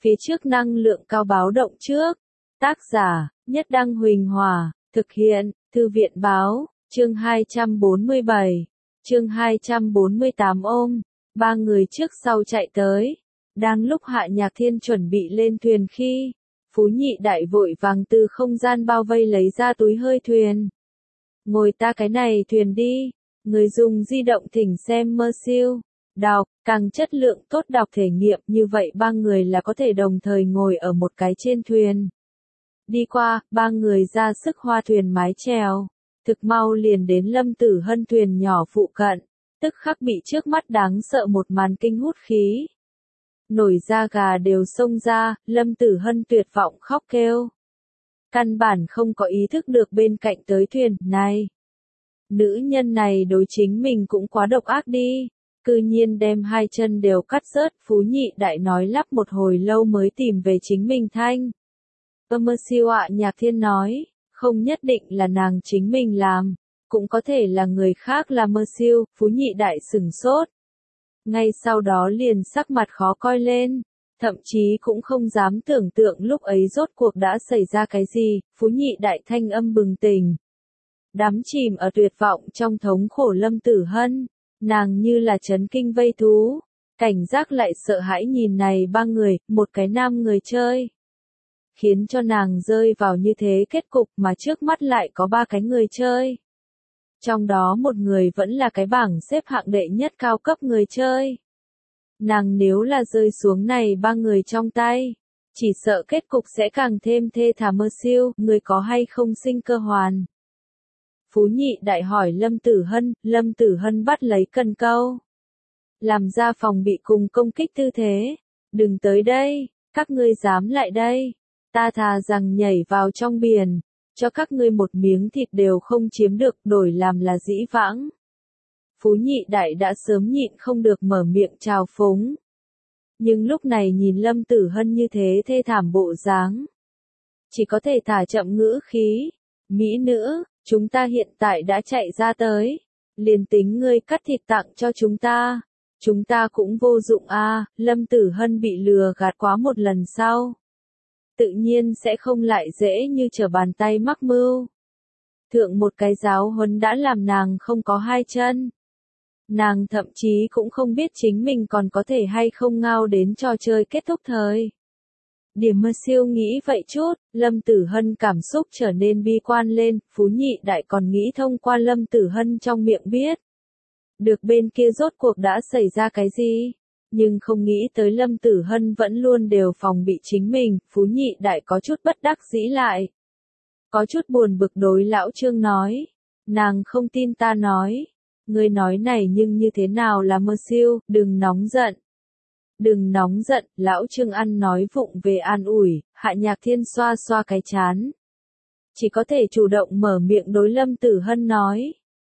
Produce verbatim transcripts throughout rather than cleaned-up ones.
Phía trước năng lượng cao báo động trước. Tác giả, Nhất Đăng Huỳnh Hòa, thực hiện, Thư viện báo, chương hai trăm bốn mươi bảy, chương hai trăm bốn mươi tám ôm, ba người trước sau chạy tới. Đang lúc Hạ Nhạc Thiên chuẩn bị lên thuyền khi, Phú Nhị Đại vội vàng từ không gian bao vây lấy ra túi hơi thuyền. Ngồi ta cái này thuyền đi, người dùng di động thỉnh xem mơ siêu. Đọc, càng chất lượng tốt đọc thể nghiệm như vậy ba người là có thể đồng thời ngồi ở một cái trên thuyền. Đi qua, ba người ra sức hoa thuyền mái chèo, thực mau liền đến Lâm Tử Hân thuyền nhỏ phụ cận, tức khắc bị trước mắt đáng sợ một màn kinh hút khí. Nổi da gà đều xông ra, Lâm Tử Hân tuyệt vọng khóc kêu. Căn bản không có ý thức được bên cạnh tới thuyền, này. Nữ nhân này đối chính mình cũng quá độc ác đi. Cư nhiên đem hai chân đều cắt rớt, Phú Nhị Đại nói lắp một hồi lâu mới tìm về chính mình thanh. Mơ siêu ạ Nhạc Thiên nói, không nhất định là nàng chính mình làm, cũng có thể là người khác làm mơ siêu, Phú Nhị Đại sửng sốt. Ngay sau đó liền sắc mặt khó coi lên, thậm chí cũng không dám tưởng tượng lúc ấy rốt cuộc đã xảy ra cái gì, Phú Nhị Đại thanh âm bừng tỉnh. Đắm chìm ở tuyệt vọng trong thống khổ Lâm Tử Hân. Nàng như là chấn kinh vây thú, cảnh giác lại sợ hãi nhìn này ba người, một cái nam người chơi. Khiến cho nàng rơi vào như thế kết cục mà trước mắt lại có ba cái người chơi. Trong đó một người vẫn là cái bảng xếp hạng đệ nhất cao cấp người chơi. Nàng nếu là rơi xuống này ba người trong tay, chỉ sợ kết cục sẽ càng thêm thê thảm mơ siêu, người có hay không sinh cơ hoàn. Phú Nhị Đại hỏi Lâm Tử Hân, Lâm Tử Hân bắt lấy cần câu. Làm ra phòng bị cùng công kích tư thế. Đừng tới đây, các ngươi dám lại đây. Ta thà rằng nhảy vào trong biển, cho các ngươi một miếng thịt đều không chiếm được đổi làm là dĩ vãng. Phú Nhị Đại đã sớm nhịn không được mở miệng chào phúng. Nhưng lúc này nhìn Lâm Tử Hân như thế thê thảm bộ dáng. Chỉ có thể thả chậm ngữ khí. Mỹ nữ. Chúng ta hiện tại đã chạy ra tới. Liền tính ngươi cắt thịt tặng cho chúng ta. Chúng ta cũng vô dụng a. À, Lâm Tử Hân bị lừa gạt quá một lần sau. Tự nhiên sẽ không lại dễ như trở bàn tay mắc mưu. Thượng một cái giáo huấn đã làm nàng không có hai chân. Nàng thậm chí cũng không biết chính mình còn có thể hay không ngao đến trò chơi kết thúc thời. Điểm mơ siêu nghĩ vậy chút, Lâm Tử Hân cảm xúc trở nên bi quan lên, Phú Nhị Đại còn nghĩ thông qua Lâm Tử Hân trong miệng biết. Được bên kia rốt cuộc đã xảy ra cái gì, nhưng không nghĩ tới Lâm Tử Hân vẫn luôn đều phòng bị chính mình, Phú Nhị Đại có chút bất đắc dĩ lại. Có chút buồn bực đối lão Trương nói, nàng không tin ta nói, ngươi nói này nhưng như thế nào là mơ siêu, đừng nóng giận. Đừng nóng giận, lão Trương ăn nói vụng về an ủi, Hạ Nhạc Thiên xoa xoa cái chán. Chỉ có thể chủ động mở miệng đối Lâm Tử Hân nói.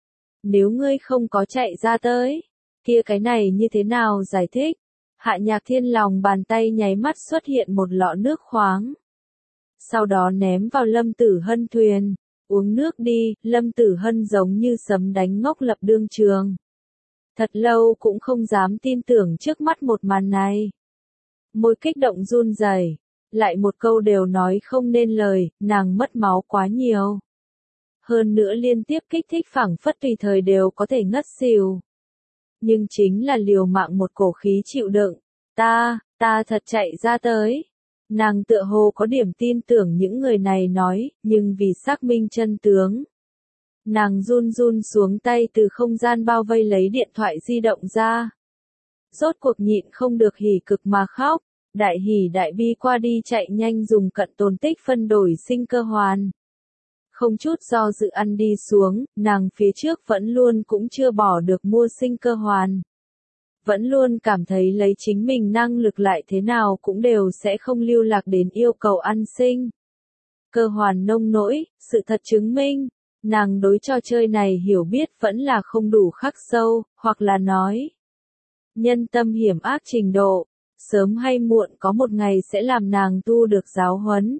Nếu ngươi không có chạy ra tới, kia cái này như thế nào giải thích? Hạ Nhạc Thiên lòng bàn tay nháy mắt xuất hiện một lọ nước khoáng. Sau đó ném vào Lâm Tử Hân thuyền, uống nước đi, Lâm Tử Hân giống như sấm đánh ngốc lập đương trường. Thật lâu cũng không dám tin tưởng trước mắt một màn này. Môi kích động run rẩy, lại một câu đều nói không nên lời, nàng mất máu quá nhiều. Hơn nữa liên tiếp kích thích phảng phất tùy thời đều có thể ngất xỉu. Nhưng chính là liều mạng một cổ khí chịu đựng, ta, ta thật chạy ra tới. Nàng tựa hồ có điểm tin tưởng những người này nói, nhưng vì xác minh chân tướng. Nàng run run xuống tay từ không gian bao vây lấy điện thoại di động ra. Rốt cuộc nhịn không được hỉ cực mà khóc, đại hỉ đại bi qua đi chạy nhanh dùng cận tồn tích phân đổi sinh cơ hoàn. Không chút do dự ăn đi xuống, nàng phía trước vẫn luôn cũng chưa bỏ được mua sinh cơ hoàn. Vẫn luôn cảm thấy lấy chính mình năng lực lại thế nào cũng đều sẽ không lưu lạc đến yêu cầu ăn sinh. Cơ hoàn nông nỗi, sự thật chứng minh. Nàng đối trò chơi này hiểu biết vẫn là không đủ khắc sâu, hoặc là nói. Nhân tâm hiểm ác trình độ, sớm hay muộn có một ngày sẽ làm nàng tu được giáo huấn.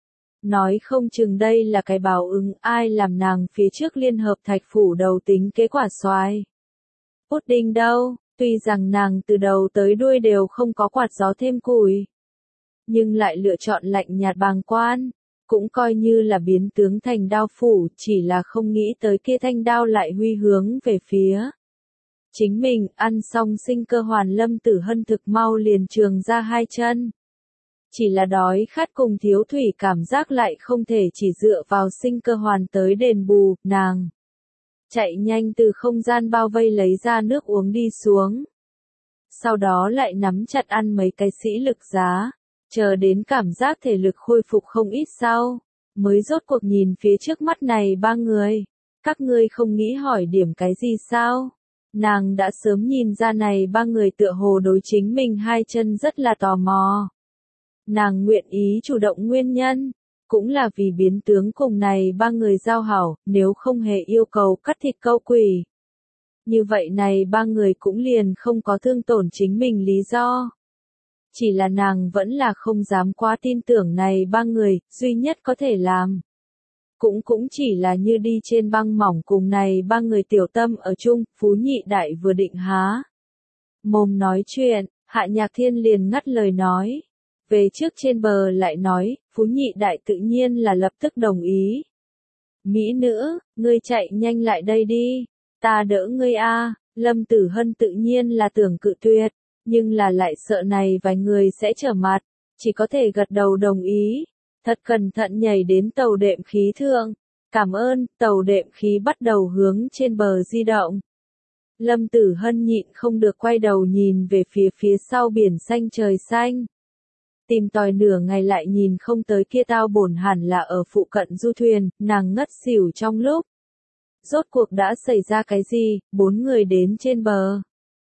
Nói không chừng đây là cái báo ứng ai làm nàng phía trước liên hợp thạch phủ đầu tính kế quả xoài. Pudding đâu, tuy rằng nàng từ đầu tới đuôi đều không có quạt gió thêm củi. nhưng lại lựa chọn lạnh nhạt bàng quan, cũng coi như là biến tướng thành đao phủ, chỉ là không nghĩ tới kia thanh đao lại huy hướng về phía chính mình. Ăn xong sinh cơ hoàn, Lâm Tử Hân thực mau liền trường ra hai chân. Chỉ là đói khát cùng thiếu thủy cảm giác lại không thể chỉ dựa vào sinh cơ hoàn tới đền bù, nàng chạy nhanh từ không gian bao vây lấy ra nước uống đi xuống. Sau đó lại nắm chặt ăn mấy cái sĩ lực giá, chờ đến cảm giác thể lực khôi phục không ít sau, mới rốt cuộc nhìn phía trước mắt này ba người. Các ngươi không nghĩ hỏi điểm cái gì sao? Nàng đã sớm nhìn ra này ba người tựa hồ đối chính mình hai chân rất là tò mò. Nàng nguyện ý chủ động nguyên nhân, cũng là vì biến tướng cùng này ba người giao hảo, nếu không hề yêu cầu cắt thịt câu quỷ. Như vậy này ba người cũng liền không có thương tổn chính mình lý do. Chỉ là nàng vẫn là không dám quá tin tưởng này ba người, duy nhất có thể làm. Cũng cũng chỉ là như đi trên băng mỏng cùng này ba người tiểu tâm ở chung. Phú Nhị Đại vừa định há mồm nói chuyện, Hạ Nhạc Thiên liền ngắt lời nói. Về trước trên bờ lại nói, Phú Nhị Đại tự nhiên là lập tức đồng ý. Mỹ nữ, ngươi chạy nhanh lại đây đi, ta đỡ ngươi a. Lâm Tử Hân tự nhiên là tưởng cự tuyệt, nhưng là lại sợ này vài người sẽ trở mặt, chỉ có thể gật đầu đồng ý. Thật cẩn thận nhảy đến tàu đệm khí thượng. Cảm ơn. Tàu đệm khí bắt đầu hướng trên bờ di động. Lâm Tử Hân nhịn không được quay đầu nhìn về phía phía sau biển xanh trời xanh. Tìm tòi nửa ngày lại nhìn không tới kia tao bổn hẳn là ở phụ cận du thuyền, nàng ngất xỉu trong lúc. Rốt cuộc đã xảy ra cái gì? Bốn người đến trên bờ.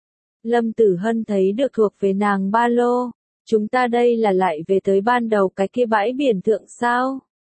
Lâm Tử Hân thấy được thuộc về nàng ba lô. Chúng ta đây là lại về tới ban đầu cái kia bãi biển thượng sao?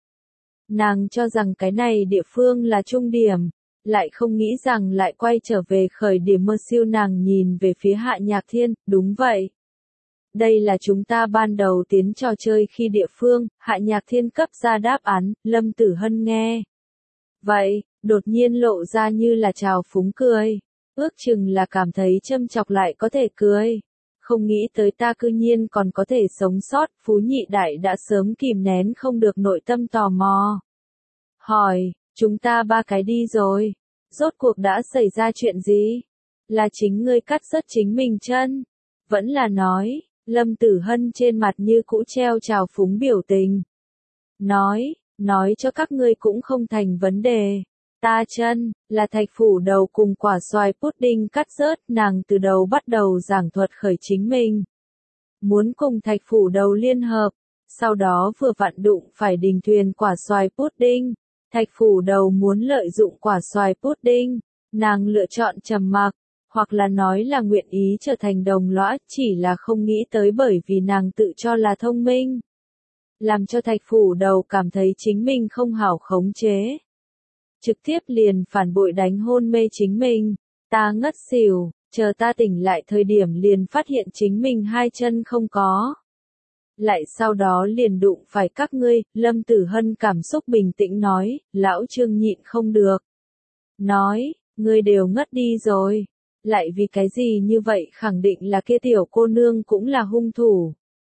Nàng cho rằng cái này địa phương là trung điểm, lại không nghĩ rằng lại quay trở về khởi điểm mơ siêu. Nàng nhìn về phía Hạ Nhạc Thiên, đúng vậy. Đây là chúng ta ban đầu tiến trò chơi khi địa phương. Hạ Nhạc Thiên cấp ra đáp án. Lâm Tử Hân nghe vậy, đột nhiên lộ ra như là trào phúng cười, ước chừng là cảm thấy châm chọc lại có thể cười. Không nghĩ tới ta cư nhiên còn có thể sống sót. Phú Nhị Đại đã sớm kìm nén không được nội tâm tò mò. Hỏi, chúng ta ba cái đi rồi. Rốt cuộc đã xảy ra chuyện gì? Là chính ngươi cắt rớt chính mình chân? Vẫn là nói, Lâm Tử Hân trên mặt như cũ treo trào phúng biểu tình. Nói, nói cho các ngươi cũng không thành vấn đề. Ta chân, là thạch phủ đầu cùng quả xoài pudding cắt rớt. Nàng từ đầu bắt đầu giảng thuật khởi chính mình. Muốn cùng thạch phủ đầu liên hợp, sau đó vừa vặn đụng phải đình thuyền quả xoài pudding. Thạch phủ đầu muốn lợi dụng quả xoài pudding, nàng lựa chọn trầm mặc, hoặc là nói là nguyện ý trở thành đồng lõa, chỉ là không nghĩ tới bởi vì nàng tự cho là thông minh. Làm cho thạch phủ đầu cảm thấy chính mình không hảo khống chế. Trực tiếp liền phản bội đánh hôn mê chính mình. Ta ngất xỉu, chờ ta tỉnh lại thời điểm liền phát hiện chính mình hai chân không có. Lại sau đó liền đụng phải các ngươi. Lâm Tử Hân cảm xúc bình tĩnh nói. Lão Trương nhịn không được. Nói, ngươi đều ngất đi rồi. Lại vì cái gì như vậy? Khẳng định là kia tiểu cô nương cũng là hung thủ.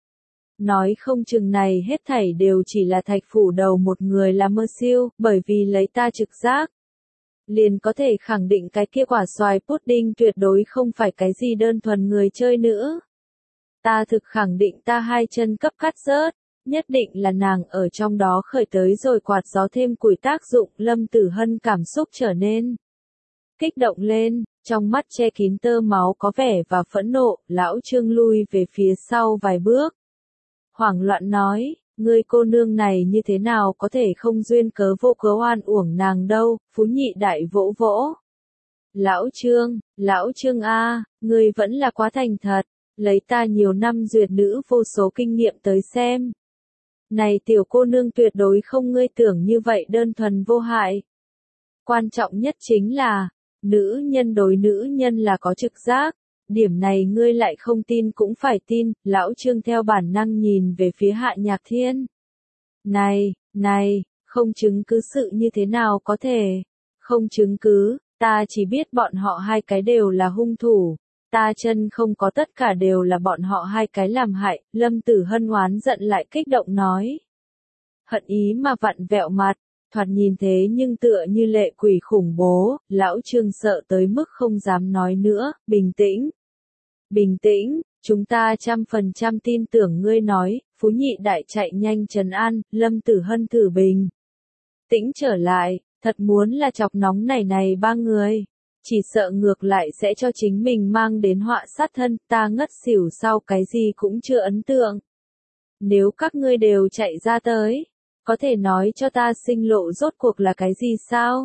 Nói không chừng này hết thảy đều chỉ là thạch phủ đầu một người là mơ siêu, bởi vì lấy ta trực giác. Liền có thể khẳng định cái kia quả xoài pudding tuyệt đối không phải cái gì đơn thuần người chơi nữa. Ta thực khẳng định ta hai chân cấp cắt rớt, nhất định là nàng ở trong đó khởi tới rồi quạt gió thêm củi tác dụng. Lâm Tử Hân cảm xúc trở nên kích động lên, trong mắt che kín tơ máu có vẻ và phẫn nộ. Lão Trương lui về phía sau vài bước. Hoảng loạn nói, ngươi cô nương này như thế nào có thể không duyên cớ vô cớ oan uổng nàng đâu. Phú Nhị Đại vỗ vỗ. Lão Trương, Lão Trương a, ngươi vẫn là quá thành thật, lấy ta nhiều năm duyệt nữ vô số kinh nghiệm tới xem. Này tiểu cô nương tuyệt đối không ngươi tưởng như vậy đơn thuần vô hại. Quan trọng nhất chính là, nữ nhân đối nữ nhân là có trực giác. Điểm này ngươi lại không tin cũng phải tin. Lão Trương theo bản năng nhìn về phía Hạ Nhạc Thiên. Này, này, không chứng cứ sự như thế nào có thể? Không chứng cứ, ta chỉ biết bọn họ hai cái đều là hung thủ. Ta chân không có tất cả đều là bọn họ hai cái làm hại, Lâm Tử Hân oán giận lại kích động nói. Hận ý mà vặn vẹo mặt, thoạt nhìn thế nhưng tựa như lệ quỷ khủng bố, lão Trương sợ tới mức không dám nói nữa, bình tĩnh. Bình tĩnh, chúng ta trăm phần trăm tin tưởng ngươi nói, Phú Nhị Đại chạy nhanh trấn an, Lâm Tử Hân thử bình. Tĩnh trở lại, thật muốn là chọc nóng này này ba người. Chỉ sợ ngược lại sẽ cho chính mình mang đến họa sát thân, ta ngất xỉu sau cái gì cũng chưa ấn tượng. Nếu các ngươi đều chạy ra tới, có thể nói cho ta sinh lộ rốt cuộc là cái gì sao?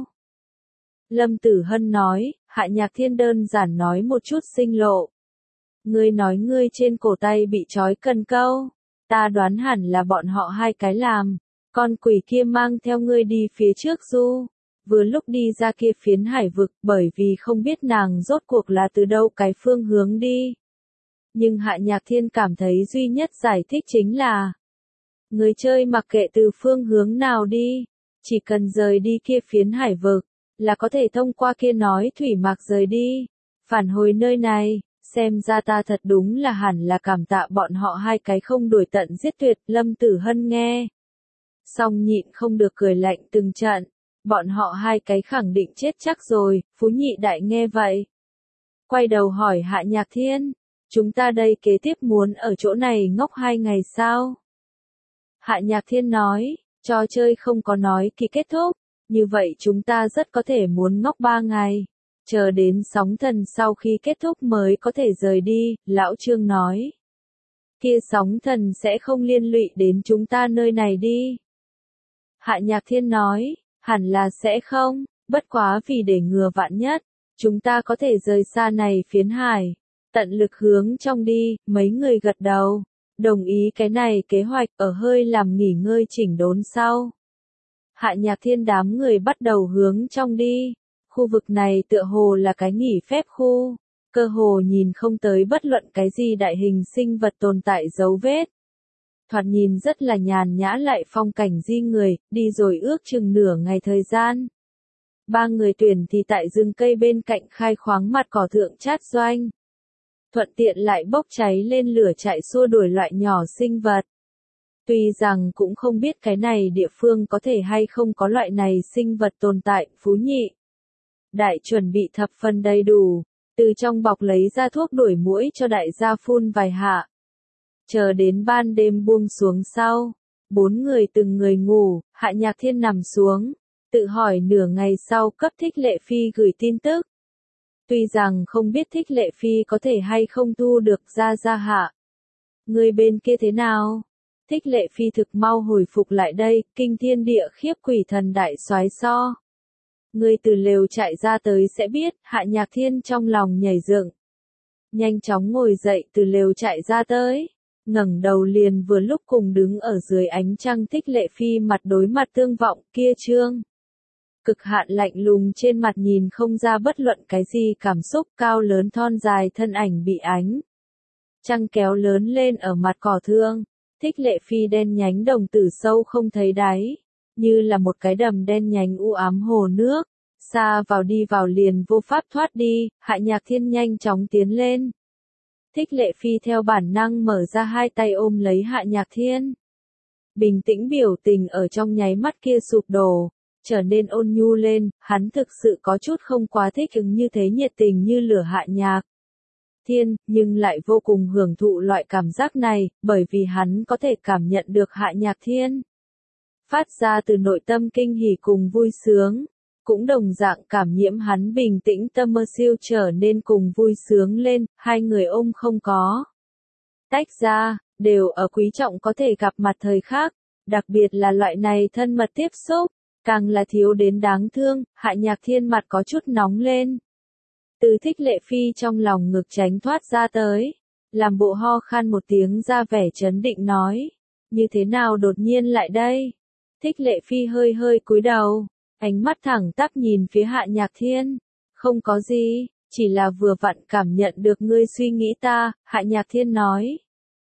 Lâm Tử Hân nói, Hạ Nhạc Thiên đơn giản nói một chút sinh lộ. Ngươi nói ngươi trên cổ tay bị trói cần câu, ta đoán hẳn là bọn họ hai cái làm, con quỷ kia mang theo ngươi đi phía trước du. Vừa lúc đi ra kia phiến hải vực bởi vì không biết nàng rốt cuộc là từ đâu cái phương hướng đi. Nhưng Hạ Nhạc Thiên cảm thấy duy nhất giải thích chính là người chơi mặc kệ từ phương hướng nào đi, chỉ cần rời đi kia phiến hải vực, là có thể thông qua kia nói thủy mạc rời đi, phản hồi nơi này, xem ra ta thật đúng là hẳn là cảm tạ bọn họ hai cái không đuổi tận giết tuyệt. Lâm Tử Hân nghe xong nhịn không được cười lạnh từng trận. Bọn họ hai cái khẳng định chết chắc rồi, Phú Nhị Đại nghe vậy. Quay đầu hỏi Hạ Nhạc Thiên, chúng ta đây kế tiếp muốn ở chỗ này ngốc hai ngày sao? Hạ Nhạc Thiên nói, trò chơi không có nói khi kết thúc, như vậy chúng ta rất có thể muốn ngốc ba ngày. Chờ đến sóng thần sau khi kết thúc mới có thể rời đi, Lão Trương nói. Kia sóng thần sẽ không liên lụy đến chúng ta nơi này đi. Hạ Nhạc Thiên nói. Hẳn là sẽ không, bất quá vì để ngừa vạn nhất, chúng ta có thể rời xa này phiến hải, tận lực hướng trong đi, mấy người gật đầu, đồng ý cái này kế hoạch ở hơi làm nghỉ ngơi chỉnh đốn sau. Hạ Nhạc Thiên đám người bắt đầu hướng trong đi, khu vực này tựa hồ là cái nghỉ phép khu, cơ hồ nhìn không tới bất luận cái gì đại hình sinh vật tồn tại dấu vết. Thoạt nhìn rất là nhàn nhã lại phong cảnh di người, đi rồi ước chừng nửa ngày thời gian. Ba người tuyển thì tại rừng cây bên cạnh khai khoáng mặt cỏ thượng chát doanh. Thuận tiện lại bốc cháy lên lửa chạy xua đuổi loại nhỏ sinh vật. Tuy rằng cũng không biết cái này địa phương có thể hay không có loại này sinh vật tồn tại, Phú Nhị Đại chuẩn bị thập phần đầy đủ, từ trong bọc lấy ra thuốc đuổi muỗi cho đại gia phun vài hạ. Chờ đến ban đêm buông xuống sau, bốn người từng người ngủ, Hạ Nhạc Thiên nằm xuống, tự hỏi nửa ngày sau cấp Thích Lệ Phi gửi tin tức. Tuy rằng không biết Thích Lệ Phi có thể hay không thu được ra ra hạ. Người bên kia thế nào? Thích Lệ Phi thực mau hồi phục lại đây, kinh thiên địa khiếp quỷ thần đại soái so. Người từ lều chạy ra tới sẽ biết, Hạ Nhạc Thiên trong lòng nhảy dựng. Nhanh chóng ngồi dậy từ lều chạy ra tới. Ngẩng đầu liền vừa lúc cùng đứng ở dưới ánh trăng Thích Lệ Phi mặt đối mặt tương vọng kia trương. Cực hạn lạnh lùng trên mặt nhìn không ra bất luận cái gì cảm xúc cao lớn thon dài thân ảnh bị ánh. Trăng kéo lớn lên ở mặt cỏ thương. Thích Lệ Phi đen nhánh đồng tử sâu không thấy đáy. Như là một cái đầm đen nhánh u ám hồ nước. Xa vào đi vào liền vô pháp thoát đi, Hạ Nhạc Thiên nhanh chóng tiến lên. Thích Lệ Phi theo bản năng mở ra hai tay ôm lấy Hạ Nhạc Thiên. Bình tĩnh biểu tình ở trong nháy mắt kia sụp đổ, trở nên ôn nhu lên, hắn thực sự có chút không quá thích ứng như thế nhiệt tình như lửa Hạ Nhạc Thiên, nhưng lại vô cùng hưởng thụ loại cảm giác này, bởi vì hắn có thể cảm nhận được Hạ Nhạc Thiên phát ra từ nội tâm kinh hỉ cùng vui sướng. Cũng đồng dạng cảm nhiễm hắn bình tĩnh tâm mơ siêu trở nên cùng vui sướng lên, hai người ôm không có tách ra, đều ở quý trọng có thể gặp mặt thời khác, đặc biệt là loại này thân mật tiếp xúc, càng là thiếu đến đáng thương. Hạ Nhạc Thiên mặt có chút nóng lên. Từ Thích Lệ Phi trong lòng ngực tránh thoát ra tới, làm bộ ho khan một tiếng ra vẻ trấn định nói, như thế nào đột nhiên lại đây? Thích Lệ Phi hơi hơi cúi đầu. Ánh mắt thẳng tắp nhìn phía Hạ Nhạc Thiên. Không có gì, chỉ là vừa vặn cảm nhận được ngươi suy nghĩ ta, Hạ Nhạc Thiên nói.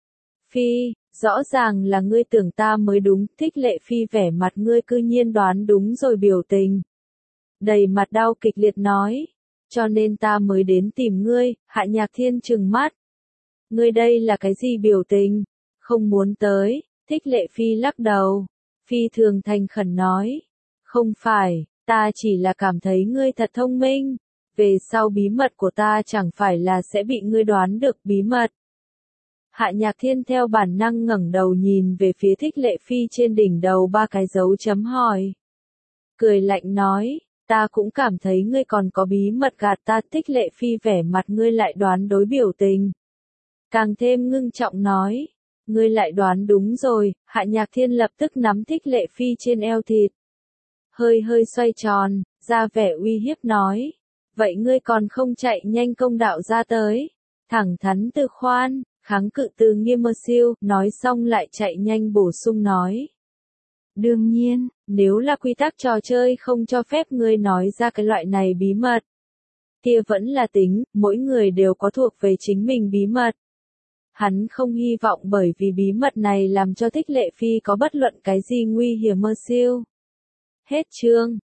Phi, rõ ràng là ngươi tưởng ta mới đúng, Thích Lệ Phi vẻ mặt ngươi cư nhiên đoán đúng rồi biểu tình. Đầy mặt đau kịch liệt nói. cho nên ta mới đến tìm ngươi. Hạ Nhạc Thiên trừng mắt. Ngươi đây là cái gì biểu tình? Không muốn tới. Thích Lệ Phi lắc đầu. Phi thường thành khẩn nói. Không phải, ta chỉ là cảm thấy ngươi thật thông minh. Về sau bí mật của ta chẳng phải là sẽ bị ngươi đoán được bí mật. Hạ Nhạc Thiên theo bản năng ngẩng đầu nhìn về phía Thích Lệ Phi trên đỉnh đầu ba cái dấu chấm hỏi. Cười lạnh nói, ta cũng cảm thấy ngươi còn có bí mật gạt ta. Thích Lệ Phi vẻ mặt ngươi lại đoán đối biểu tình. Càng thêm ngưng trọng nói, ngươi lại đoán đúng rồi. Hạ Nhạc Thiên lập tức nắm Thích Lệ Phi trên eo thịt. Hơi hơi xoay tròn, ra vẻ uy hiếp nói. Vậy ngươi còn không chạy nhanh công đạo ra tới. Thẳng thắn từ khoan, kháng cự từ nghiêm mơ siêu, nói xong lại chạy nhanh bổ sung nói. Đương nhiên, nếu là quy tắc trò chơi không cho phép ngươi nói ra cái loại này bí mật. Kia vẫn là tính, mỗi người đều có thuộc về chính mình bí mật. Hắn không hy vọng bởi vì bí mật này làm cho Thích Lệ Phi có bất luận cái gì nguy hiểm mơ siêu. Hết chương.